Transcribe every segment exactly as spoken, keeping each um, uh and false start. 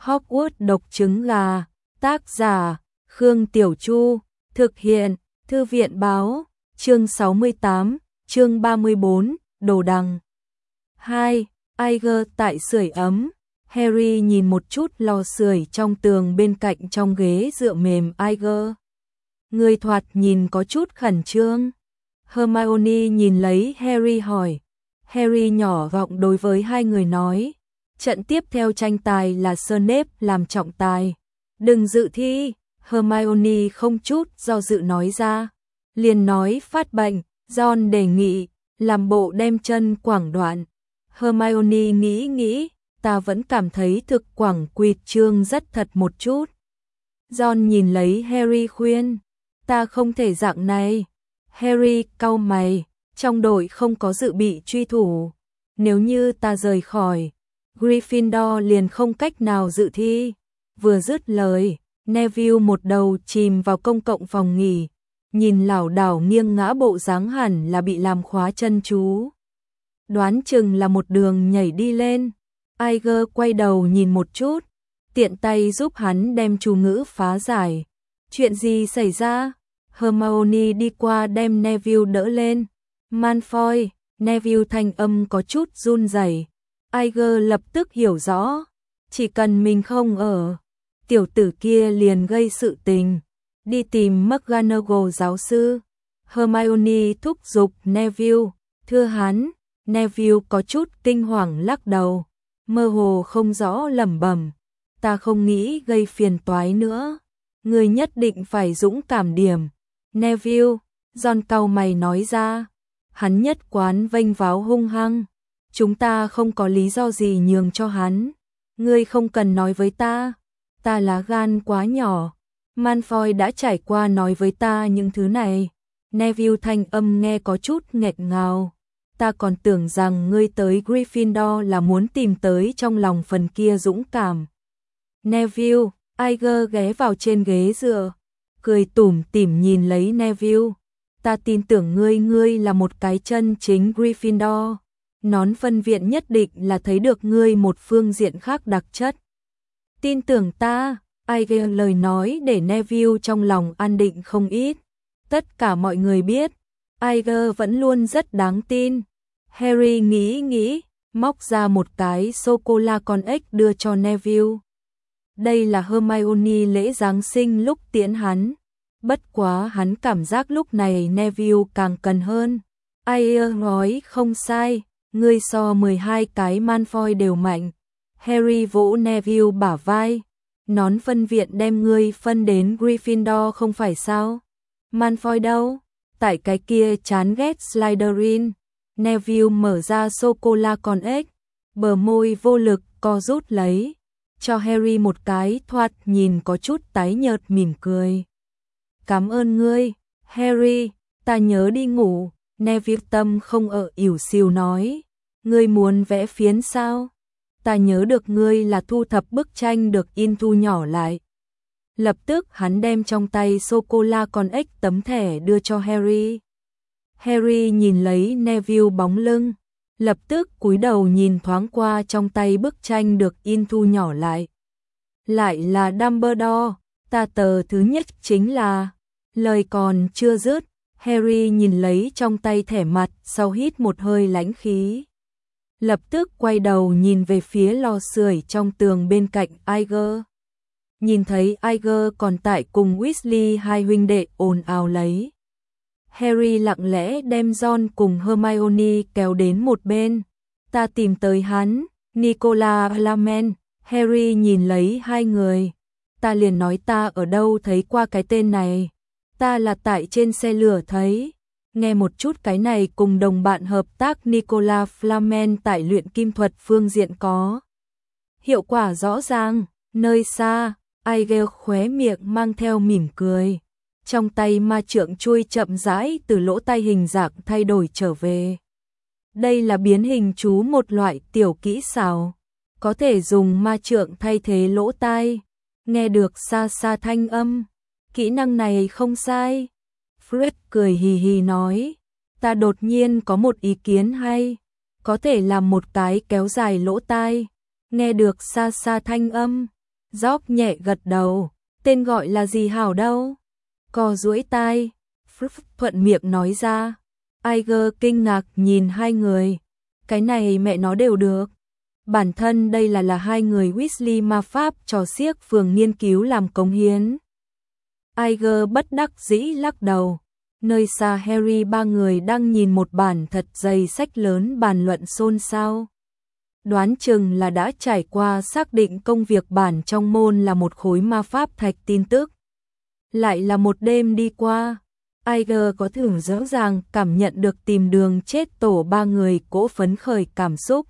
Hogwarts độc trứng gà, tác giả, Khương Tiểu Chu, thực hiện, Thư viện báo, chương sáu mươi tám, chương ba mươi bốn, đồ đằng. hai. Iger tại sưởi ấm. Harry nhìn một chút lò sưởi trong tường bên cạnh trong ghế dựa mềm Iger. Người thoạt nhìn có chút khẩn trương. Hermione nhìn lấy Harry hỏi. Harry nhỏ giọng đối với hai người nói. Trận tiếp theo tranh tài là Snape làm trọng tài. Đừng dự thi. Hermione không chút do dự nói ra. Liền nói phát bệnh. Ron đề nghị. Làm bộ đem chân quảng đoạn. Hermione nghĩ nghĩ. Ta vẫn cảm thấy thực quảng quỵt trương rất thật một chút. Ron nhìn lấy Harry khuyên. Ta không thể dạng này. Harry cau mày. Trong đội không có dự bị truy thủ. Nếu như ta rời khỏi, Gryffindor liền không cách nào dự thi. Vừa dứt lời, Neville một đầu chìm vào công cộng phòng nghỉ. Nhìn lảo đảo nghiêng ngã bộ dáng hẳn là bị làm khóa chân chú. Đoán chừng là một đường nhảy đi lên. Iger quay đầu nhìn một chút, tiện tay giúp hắn đem chú ngữ phá giải. Chuyện gì xảy ra? Hermione đi qua đem Neville đỡ lên. Malfoy, Neville thanh âm có chút run rẩy. Iger lập tức hiểu rõ, chỉ cần mình không ở, tiểu tử kia liền gây sự tình. Đi tìm McGonagall giáo sư. Hermione thúc giục Neville, thưa hắn. Neville có chút kinh hoàng lắc đầu, mơ hồ không rõ lẩm bẩm, ta không nghĩ gây phiền toái nữa, người nhất định phải dũng cảm điểm. Neville, Ron cau mày nói ra, hắn nhất quán vênh váo hung hăng, chúng ta không có lý do gì nhường cho hắn, ngươi không cần nói với ta, ta lá gan quá nhỏ. Malfoy đã trải qua nói với ta những thứ này. Neville thanh âm nghe có chút nghẹt ngào. Ta còn tưởng rằng ngươi tới Gryffindor là muốn tìm tới trong lòng phần kia dũng cảm. Neville, Iger ghé vào trên ghế dựa, cười tủm tỉm nhìn lấy Neville. Ta tin tưởng ngươi, ngươi là một cái chân chính Gryffindor. Nón phân viện nhất định là thấy được ngươi một phương diện khác đặc chất. Tin tưởng ta. Iger lời nói để Neville trong lòng an định không ít. Tất cả mọi người biết, Iger vẫn luôn rất đáng tin. Harry nghĩ nghĩ, móc ra một cái sô-cô-la con ếch đưa cho Neville. Đây là Hermione lễ Giáng sinh lúc tiễn hắn. Bất quá hắn cảm giác lúc này Neville càng cần hơn. Iger nói không sai, ngươi so mười hai cái Malfoy đều mạnh. Harry vỗ Neville bả vai. Nón phân viện đem ngươi phân đến Gryffindor không phải sao? Malfoy đâu? Tại cái kia chán ghét Slytherin. Neville mở ra sô-cô-la con ếch, bờ môi vô lực co rút lấy, cho Harry một cái thoạt nhìn có chút tái nhợt mỉm cười. Cảm ơn ngươi, Harry, ta nhớ đi ngủ. Neville tâm không ở ỉu xìu nói, ngươi muốn vẽ phiến sao? Ta nhớ được ngươi là thu thập bức tranh được in thu nhỏ lại. Lập tức hắn đem trong tay sô-cô-la con ếch tấm thẻ đưa cho Harry. Harry nhìn lấy Neville bóng lưng, lập tức cúi đầu nhìn thoáng qua trong tay bức tranh được in thu nhỏ lại. Lại là Dumbledore, ta tờ thứ nhất chính là... Lời còn chưa dứt, Harry nhìn lấy trong tay thẻ mặt sau hít một hơi lãnh khí. Lập tức quay đầu nhìn về phía lò sưởi trong tường bên cạnh Iger. Nhìn thấy Iger còn tại cùng Weasley hai huynh đệ ồn ào lấy. Harry lặng lẽ đem Ron cùng Hermione kéo đến một bên. Ta tìm tới hắn, Nicolas Flamel. Harry nhìn lấy hai người. Ta liền nói ta ở đâu thấy qua cái tên này. Ta là tại trên xe lửa thấy. Nghe một chút cái này cùng đồng bạn hợp tác Nicolas Flamel tại luyện kim thuật phương diện có hiệu quả rõ ràng. Nơi xa, Iger khóe miệng mang theo mỉm cười. Trong tay ma trượng chui chậm rãi từ lỗ tai hình dạng thay đổi trở về. Đây là biến hình chú, một loại tiểu kỹ xảo, có thể dùng ma trượng thay thế lỗ tai, nghe được xa xa thanh âm. Kỹ năng này không sai. Fred cười hì hì nói, ta đột nhiên có một ý kiến hay, có thể làm một cái kéo dài lỗ tai, nghe được xa xa thanh âm. George nhẹ gật đầu, tên gọi là gì hảo đâu? Co duỗi tai, Fruit thuận miệng nói ra. Iger kinh ngạc nhìn hai người, cái này mẹ nó đều được. Bản thân đây là là hai người Weasley ma pháp cho xiếc phường nghiên cứu làm cống hiến. Iger bất đắc dĩ lắc đầu. Nơi xa Harry ba người đang nhìn một bản thật dày sách lớn bàn luận xôn xao. Đoán chừng là đã trải qua xác định công việc bản trong môn là một khối ma pháp thạch tin tức. Lại là một đêm đi qua, Iger có thử rõ ràng cảm nhận được tìm đường chết tổ ba người cỗ phấn khởi cảm xúc.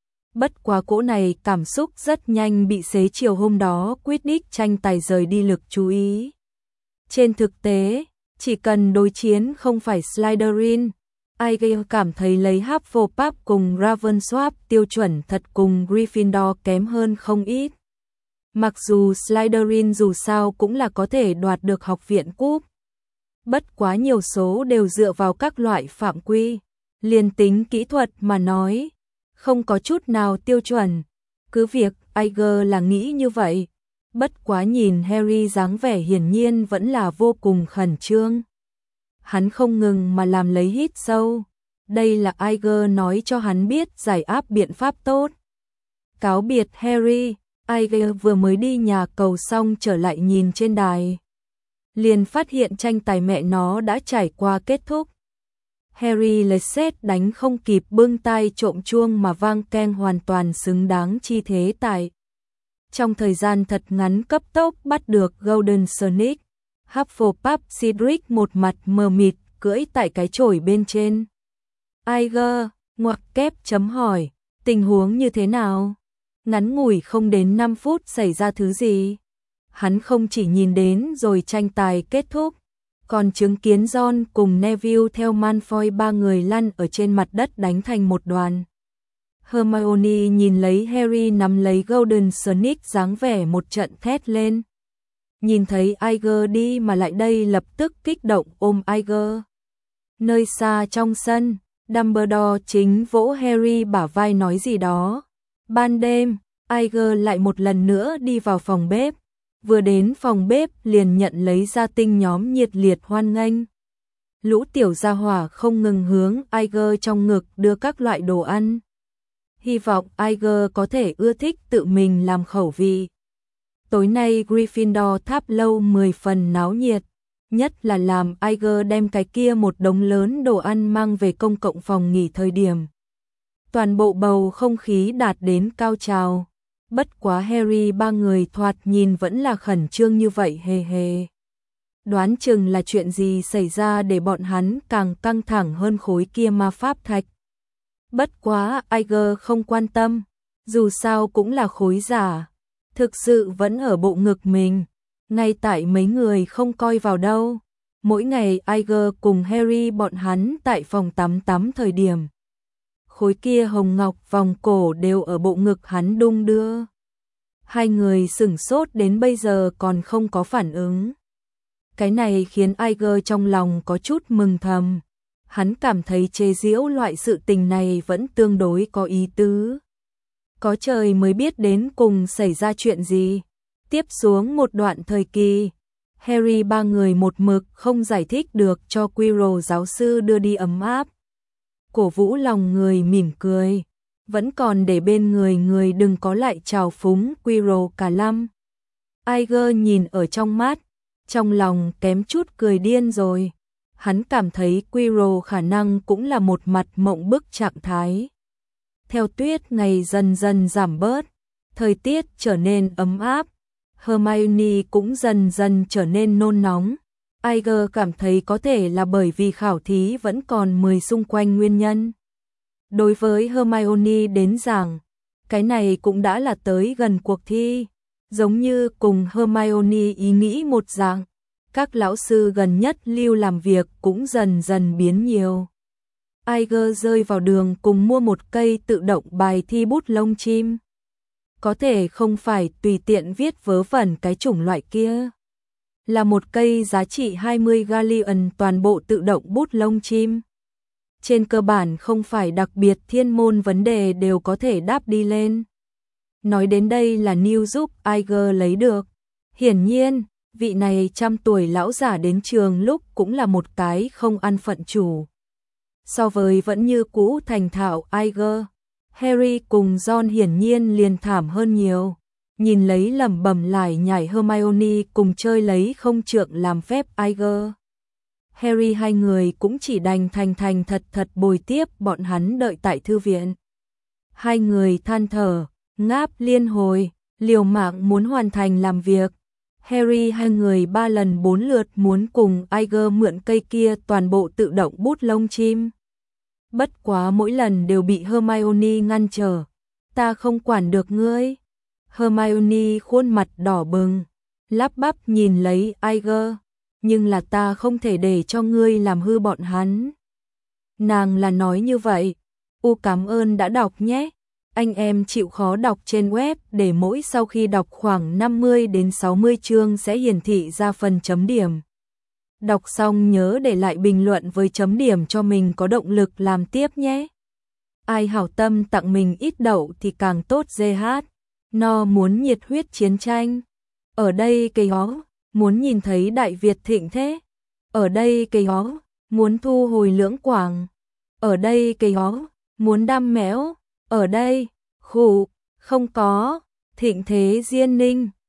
Bất quá cỗ này cảm xúc rất nhanh bị xế chiều hôm đó Quidditch tranh tài rời đi lực chú ý. Trên thực tế, chỉ cần đối chiến không phải Slytherin, Iger cảm thấy lấy Hufflepuff cùng Ravenclaw tiêu chuẩn thật cùng Gryffindor kém hơn không ít. Mặc dù Slytherin dù sao cũng là có thể đoạt được học viện cúp. Bất quá nhiều số đều dựa vào các loại phạm quy, liền tính kỹ thuật mà nói, không có chút nào tiêu chuẩn. Cứ việc Iger là nghĩ như vậy, bất quá nhìn Harry dáng vẻ hiển nhiên vẫn là vô cùng khẩn trương. Hắn không ngừng mà làm lấy hít sâu. Đây là Iger nói cho hắn biết giải áp biện pháp tốt. Cáo biệt Harry, Iger vừa mới đi nhà cầu xong trở lại nhìn trên đài. Liền phát hiện tranh tài mẹ nó đã trải qua kết thúc. Harry lấy sét đánh không kịp bưng tay trộm chuông mà vang keng hoàn toàn xứng đáng chi thế tại. Trong thời gian thật ngắn cấp tốc bắt được Golden Sonic, Hufflepuff Cedric một mặt mờ mịt cưỡi tại cái chổi bên trên. Iger, ngoặc kép chấm hỏi, tình huống như thế nào? Ngắn ngủi không đến năm phút xảy ra thứ gì? Hắn không chỉ nhìn đến rồi tranh tài kết thúc, còn chứng kiến Ron cùng Neville theo Malfoy ba người lăn ở trên mặt đất đánh thành một đoàn. Hermione nhìn lấy Harry nắm lấy Golden Sonic dáng vẻ một trận thét lên. Nhìn thấy Iger đi mà lại đây lập tức kích động ôm Iger. Nơi xa trong sân, Dumbledore chính vỗ Harry bả vai nói gì đó. Ban đêm, Iger lại một lần nữa đi vào phòng bếp. Vừa đến phòng bếp liền nhận lấy gia tinh nhóm nhiệt liệt hoan nghênh. Lũ tiểu gia hỏa không ngừng hướng Iger trong ngực đưa các loại đồ ăn. Hy vọng Iger có thể ưa thích tự mình làm khẩu vị. Tối nay Gryffindor tháp lâu mười phần náo nhiệt, nhất là làm Iger đem cái kia một đống lớn đồ ăn mang về công cộng phòng nghỉ thời điểm. Toàn bộ bầu không khí đạt đến cao trào. Bất quá Harry ba người thoạt nhìn vẫn là khẩn trương như vậy hề hề. Đoán chừng là chuyện gì xảy ra để bọn hắn càng căng thẳng hơn khối kia ma pháp thạch. Bất quá Iger không quan tâm, dù sao cũng là khối giả. Thực sự vẫn ở bộ ngực mình, ngay tại mấy người không coi vào đâu. Mỗi ngày Iger cùng Harry bọn hắn tại phòng tắm tắm thời điểm. Khối kia hồng ngọc vòng cổ đều ở bộ ngực hắn đung đưa. Hai người sửng sốt đến bây giờ còn không có phản ứng. Cái này khiến Iger trong lòng có chút mừng thầm. Hắn cảm thấy chế giễu loại sự tình này vẫn tương đối có ý tứ. Có trời mới biết đến cùng xảy ra chuyện gì. Tiếp xuống một đoạn thời kỳ, Harry ba người một mực không giải thích được cho Quirrell giáo sư đưa đi ấm áp. Cổ vũ lòng người mỉm cười, vẫn còn để bên người người đừng có lại trào phúng Quirrell cả lăm. Iger nhìn ở trong mắt, trong lòng kém chút cười điên rồi. Hắn cảm thấy Quirrell khả năng cũng là một mặt mộng bức trạng thái. Theo tuyết ngày dần dần giảm bớt, thời tiết trở nên ấm áp, Hermione cũng dần dần trở nên nôn nóng. Iger cảm thấy có thể là bởi vì khảo thí vẫn còn mười xung quanh nguyên nhân. Đối với Hermione đến giảng, cái này cũng đã là tới gần cuộc thi, giống như cùng Hermione ý nghĩ một dạng. Các lão sư gần nhất lưu làm việc cũng dần dần biến nhiều. Iger rơi vào đường cùng mua một cây tự động bài thi bút lông chim. Có thể không phải tùy tiện viết vớ vẩn cái chủng loại kia. Là một cây giá trị hai mươi galleon toàn bộ tự động bút lông chim. Trên cơ bản không phải đặc biệt thiên môn vấn đề đều có thể đáp đi lên. Nói đến đây là Neil giúp Iger lấy được. Hiển nhiên, vị này trăm tuổi lão giả đến trường lúc cũng là một cái không ăn phận chủ. So với vẫn như cũ thành thạo Iger, Harry cùng Ron hiển nhiên liền thảm hơn nhiều. Nhìn lấy lẩm bẩm lại nhảy Hermione cùng chơi lấy không trượng làm phép Iger. Harry hai người cũng chỉ đành thành thành thật thật bồi tiếp bọn hắn đợi tại thư viện. Hai người than thở, ngáp liên hồi, liều mạng muốn hoàn thành làm việc. Harry hai người ba lần bốn lượt muốn cùng Iger mượn cây kia toàn bộ tự động bút lông chim. Bất quá mỗi lần đều bị Hermione ngăn trở. Ta không quản được ngươi. Hermione khuôn mặt đỏ bừng, lắp bắp nhìn lấy Iger. Nhưng là ta không thể để cho ngươi làm hư bọn hắn. Nàng là nói như vậy. U cảm ơn đã đọc nhé. Anh em chịu khó đọc trên web để mỗi sau khi đọc khoảng năm mươi đến sáu mươi chương sẽ hiển thị ra phần chấm điểm. Đọc xong nhớ để lại bình luận với chấm điểm cho mình có động lực làm tiếp nhé. Ai hảo tâm tặng mình ít đậu thì càng tốt giê hát. No muốn nhiệt huyết chiến tranh. Ở đây cây ó, muốn nhìn thấy Đại Việt thịnh thế. Ở đây cây ó, muốn thu hồi Lưỡng Quảng. Ở đây cây ó, muốn đam méo. Ở đây, khủ, không có, thịnh thế Diên Ninh.